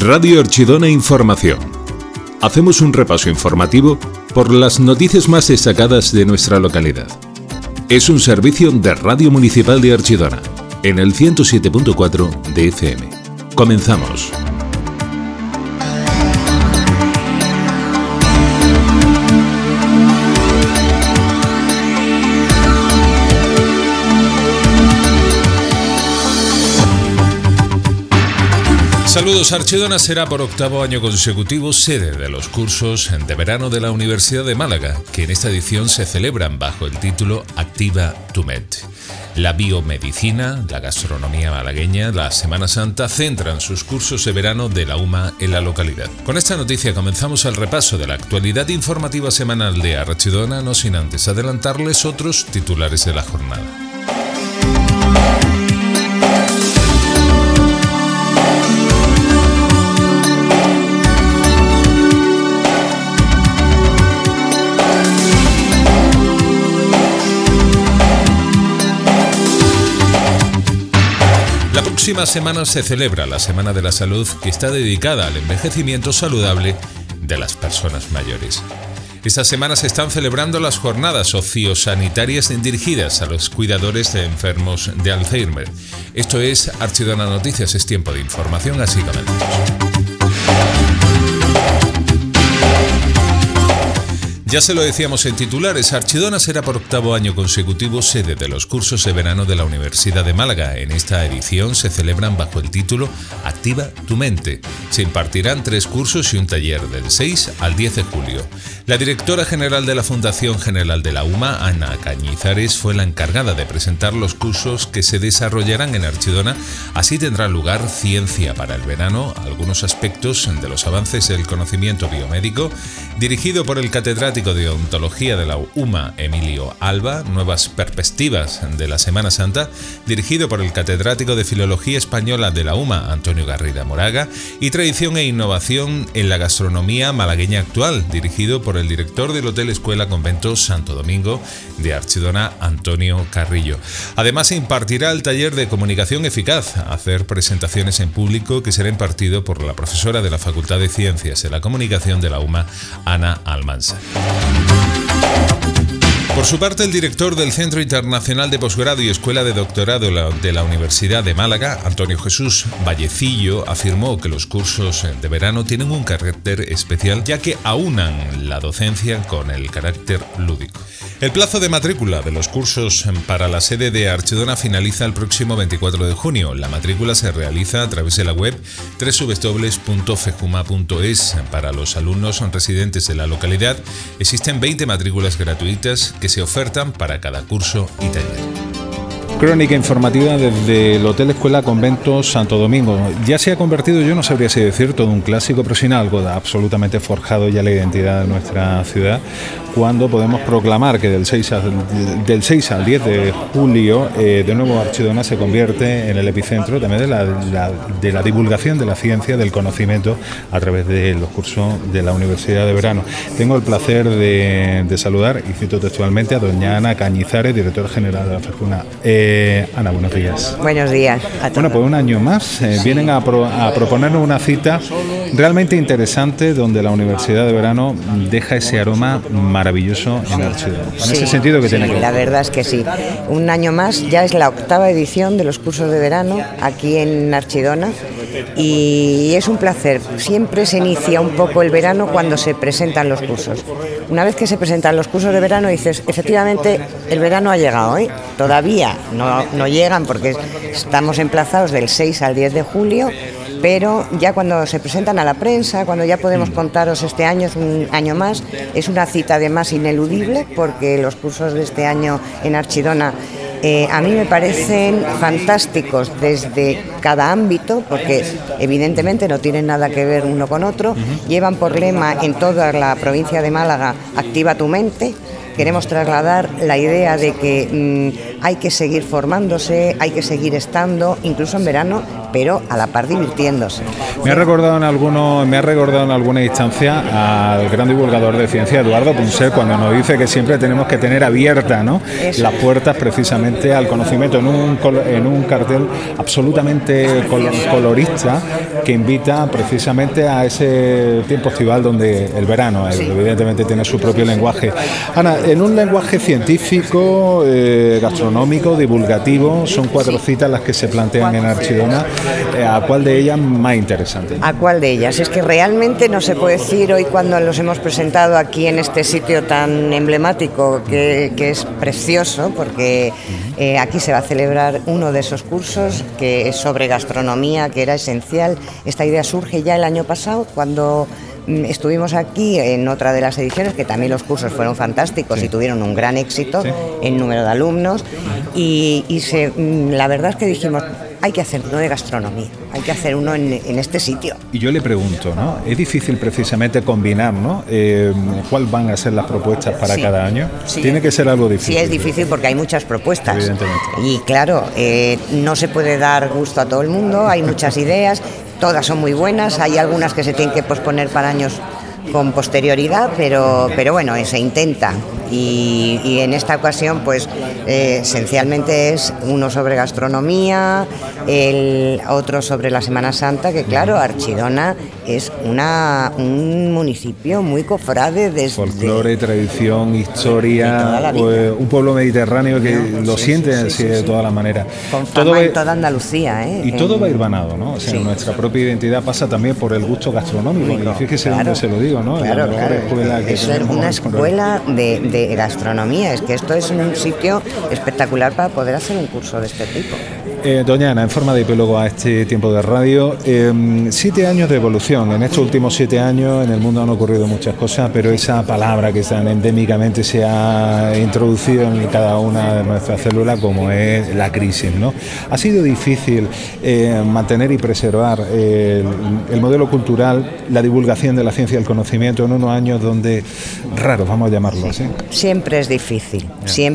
Radio Archidona Información. Hacemos un repaso informativo por las noticias más destacadas de nuestra localidad. Es un servicio de Radio Municipal de Archidona, en el 107.4 de FM. Comenzamos. Saludos. Archidona será por octavo año consecutivo sede de los cursos de verano de la Universidad de Málaga, que en esta edición se celebran bajo el título Activa tu mente. La biomedicina, la gastronomía malagueña, la Semana Santa centran sus cursos de verano de la UMA en la localidad. Con esta noticia comenzamos el repaso de la actualidad informativa semanal de Archidona, no sin antes adelantarles otros titulares de la jornada. La próxima semana se celebra la Semana de la Salud, que está dedicada al envejecimiento saludable de las personas mayores. Esta semana se están celebrando las jornadas sociosanitarias dirigidas a los cuidadores de enfermos de Alzheimer. Esto es Archidona Noticias, es tiempo de información, así comenzamos. Ya se lo decíamos en titulares, Archidona será por octavo año consecutivo sede de los cursos de verano de la Universidad de Málaga. En esta edición se celebran bajo el título Activa tu mente. Se impartirán 3 cursos y un taller del 6 al 10 de julio. La directora general de la Fundación General de la UMA, Ana Cañizares, fue la encargada de presentar los cursos que se desarrollarán en Archidona. Así tendrá lugar Ciencia para el verano, algunos aspectos de los avances del conocimiento biomédico, dirigido por el catedrático de Ontología de la UMA, Emilio Alba, Nuevas perspectivas de la Semana Santa, dirigido por el catedrático de Filología Española de la UMA, Antonio Garrida Moraga, y Tradición e Innovación en la Gastronomía Malagueña Actual, dirigido por el director del Hotel Escuela Convento Santo Domingo de Archidona, Antonio Carrillo. Además, se impartirá el taller de Comunicación Eficaz, hacer presentaciones en público, que será impartido por la profesora de la Facultad de Ciencias de la Comunicación de la UMA, Ana Almansa. Por su parte, el director del Centro Internacional de Posgrado y Escuela de Doctorado de la Universidad de Málaga, Antonio Jesús Vallecillo, afirmó que los cursos de verano tienen un carácter especial, ya que aunan la docencia con el carácter lúdico. El plazo de matrícula de los cursos para la sede de Archidona finaliza el próximo 24 de junio. La matrícula se realiza a través de la web www.fejuma.es. Para los alumnos residentes de la localidad, existen 20 matrículas gratuitas que se ofertan para cada curso y taller. Crónica informativa desde el Hotel Escuela Convento Santo Domingo. Ya se ha convertido, yo no sabría si decir todo un clásico, pero sin algo absolutamente forjado ya la identidad de nuestra ciudad, cuando podemos proclamar que del 6 al 10 de julio de nuevo Archidona se convierte en el epicentro también de la divulgación de la ciencia, del conocimiento a través de los cursos de la Universidad de Verano. Tengo el placer de saludar, y cito textualmente, a doña Ana Cañizares, directora general de la FEJUNA. Ana, buenos días. Buenos días a todos. Bueno, pues un año más vienen a proponernos una cita realmente interesante, donde la Universidad de Verano deja ese aroma maravilloso en Archidona. En ese sentido que tiene que ver. La verdad es que sí. Un año más, ya es la octava edición de los cursos de verano aquí en Archidona, y es un placer. Siempre se inicia un poco el verano cuando se presentan los cursos. Una vez que se presentan los cursos de verano, dices, efectivamente, el verano ha llegado, ¿eh? Todavía no llegan, porque estamos emplazados del 6 al 10 de julio, pero ya cuando se presentan a la prensa, cuando ya podemos contaros este año, es un año más, es una cita además ineludible, porque los cursos de este año en Archidona a mí me parecen fantásticos desde cada ámbito, porque evidentemente no tienen nada que ver uno con otro. Llevan por lema en toda la provincia de Málaga, Activa tu mente. Queremos trasladar la idea de que hay que seguir formándose, hay que seguir estando, incluso en verano, pero a la par divirtiéndose. Me ha recordado en alguna instancia al gran divulgador de ciencia, Eduardo Punset, cuando nos dice que siempre tenemos que tener abiertas, ¿no?, las puertas precisamente al conocimiento, en un cartel absolutamente colorista que invita precisamente a ese tiempo estival donde el verano evidentemente tiene su propio lenguaje. Ana, en un lenguaje científico, gastronómico, divulgativo, son 4 citas las que se plantean en Archidona. ¿A cuál de ellas más interesante? ¿A cuál de ellas? Es que realmente no se puede decir hoy, cuando los hemos presentado aquí en este sitio tan emblemático, que es precioso, porque aquí se va a celebrar uno de esos cursos que es sobre gastronomía, que era esencial. Esta idea surge ya el año pasado, cuando estuvimos aquí en otra de las ediciones, que también los cursos fueron fantásticos y tuvieron un gran éxito en número de alumnos, y la verdad es que dijimos, hay que hacer uno de gastronomía, hay que hacer uno en este sitio. Y yo le pregunto, ¿no?, es difícil precisamente combinar, ¿no?, cuáles van a ser las propuestas para cada año. Tiene que ser algo difícil. Sí, es difícil porque hay muchas propuestas. Evidentemente. Y claro, no se puede dar gusto a todo el mundo, hay muchas ideas, todas son muy buenas, hay algunas que se tienen que posponer para años con posterioridad, pero bueno, se intenta. Y en esta ocasión, pues esencialmente es uno sobre gastronomía, el otro sobre la Semana Santa, que claro, Archidona es un municipio muy cofrade de folclore, tradición, historia, un pueblo mediterráneo que lo siente así de todas las maneras. Con fama en toda Andalucía. Y todo va irvanado, ¿no? O sea, nuestra propia identidad pasa también por el gusto gastronómico. Y fíjese dónde se lo digo, ¿no? Claro. Es una escuela de gastronomía. Es que esto es un sitio espectacular para poder hacer un curso de este tipo. Doña Ana, en forma de epílogo a este tiempo de radio, 7 años de evolución. En estos últimos 7 años en el mundo han ocurrido muchas cosas, pero esa palabra que tan endémicamente se ha introducido en cada una de nuestras células, como es la crisis, ¿no? Ha sido difícil mantener y preservar el modelo cultural, la divulgación de la ciencia y el conocimiento en unos años donde raros, vamos a llamarlo así. Siempre es difícil.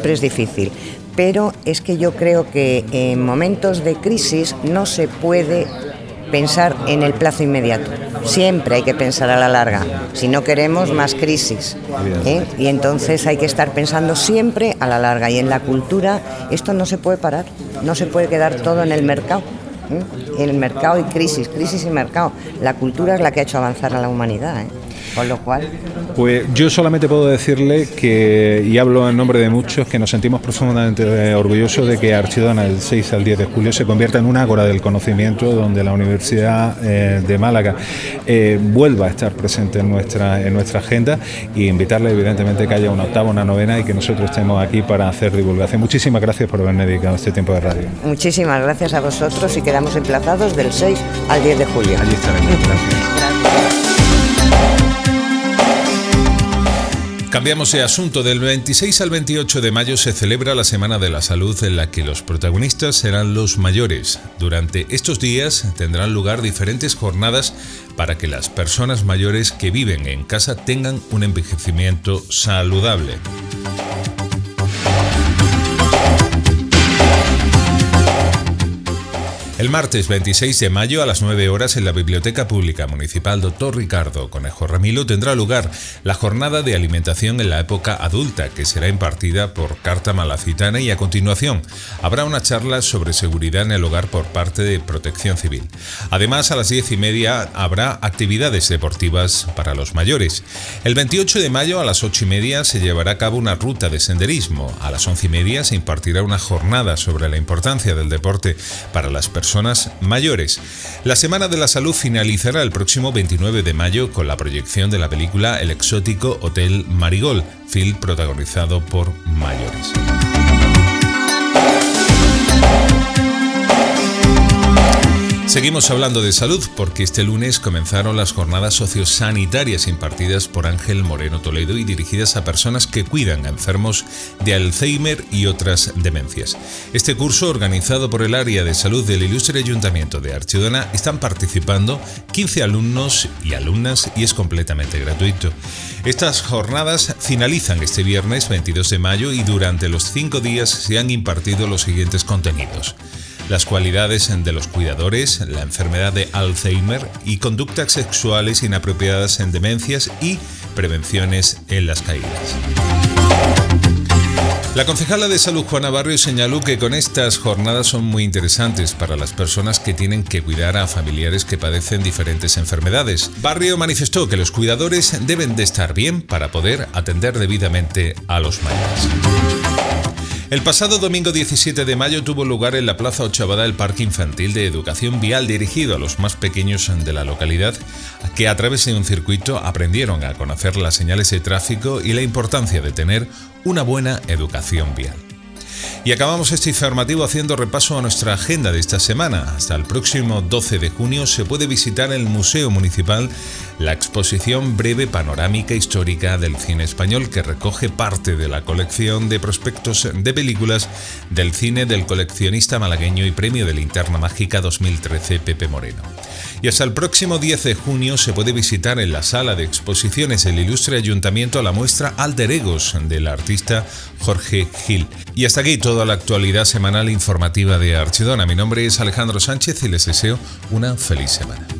Pero es que yo creo que en momentos de crisis no se puede pensar en el plazo inmediato. Siempre hay que pensar a la larga, si no queremos más crisis. Y entonces hay que estar pensando siempre a la larga. Y en la cultura esto no se puede parar, no se puede quedar todo en el mercado. El mercado y crisis y mercado. La cultura es la que ha hecho avanzar a la humanidad. Con lo cual... Pues yo solamente puedo decirle que, y hablo en nombre de muchos, que nos sentimos profundamente orgullosos de que Archidona, del 6 al 10 de julio, se convierta en una ágora del conocimiento, donde la Universidad de Málaga vuelva a estar presente en nuestra agenda, y invitarle evidentemente que haya una octava, una novena, y que nosotros estemos aquí para hacer divulgación. Muchísimas gracias por haberme dedicado este tiempo de radio. Muchísimas gracias a vosotros, y quedamos emplazados del 6 al 10 de julio. Allí estaremos. Gracias. Cambiamos de asunto. Del 26 al 28 de mayo se celebra la Semana de la Salud, en la que los protagonistas serán los mayores. Durante estos días tendrán lugar diferentes jornadas para que las personas mayores que viven en casa tengan un envejecimiento saludable. El martes 26 de mayo a las 9 horas en la Biblioteca Pública Municipal Dr. Ricardo Conejo Ramilo tendrá lugar la jornada de alimentación en la época adulta, que será impartida por Carta Malacitana, y a continuación habrá una charla sobre seguridad en el hogar por parte de Protección Civil. Además, a las 10:30 habrá actividades deportivas para los mayores. El 28 de mayo a las 8:30 se llevará a cabo una ruta de senderismo. A las 11:30 se impartirá una jornada sobre la importancia del deporte para las personas mayores. La Semana de la Salud finalizará el próximo 29 de mayo con la proyección de la película El exótico Hotel Marigold, film protagonizado por mayores. Seguimos hablando de salud porque este lunes comenzaron las jornadas sociosanitarias impartidas por Ángel Moreno Toledo y dirigidas a personas que cuidan a enfermos de Alzheimer y otras demencias. Este curso, organizado por el área de salud del Ilustre Ayuntamiento de Archidona, están participando 15 alumnos y alumnas y es completamente gratuito. Estas jornadas finalizan este viernes 22 de mayo y durante los 5 días se han impartido los siguientes contenidos: las cualidades de los cuidadores, la enfermedad de Alzheimer y conductas sexuales inapropiadas en demencias y prevenciones en las caídas. La concejala de Salud, Juana Barrio, señaló que con estas jornadas son muy interesantes para las personas que tienen que cuidar a familiares que padecen diferentes enfermedades. Barrio manifestó que los cuidadores deben de estar bien para poder atender debidamente a los mayores. El pasado domingo 17 de mayo tuvo lugar en la Plaza Ochavada el Parque Infantil de Educación Vial dirigido a los más pequeños de la localidad, que a través de un circuito aprendieron a conocer las señales de tráfico y la importancia de tener una buena educación vial. Y acabamos este informativo haciendo repaso a nuestra agenda de esta semana. Hasta el próximo 12 de junio se puede visitar en el Museo Municipal la exposición breve panorámica histórica del cine español, que recoge parte de la colección de prospectos de películas del cine del coleccionista malagueño y premio de Linterna Mágica 2013 Pepe Moreno. Y hasta el próximo 10 de junio se puede visitar en la sala de exposiciones del Ilustre Ayuntamiento la muestra Alter Egos del artista Jorge Gil. Y hasta aquí toda la actualidad semanal informativa de Archidona. Mi nombre es Alejandro Sánchez y les deseo una feliz semana.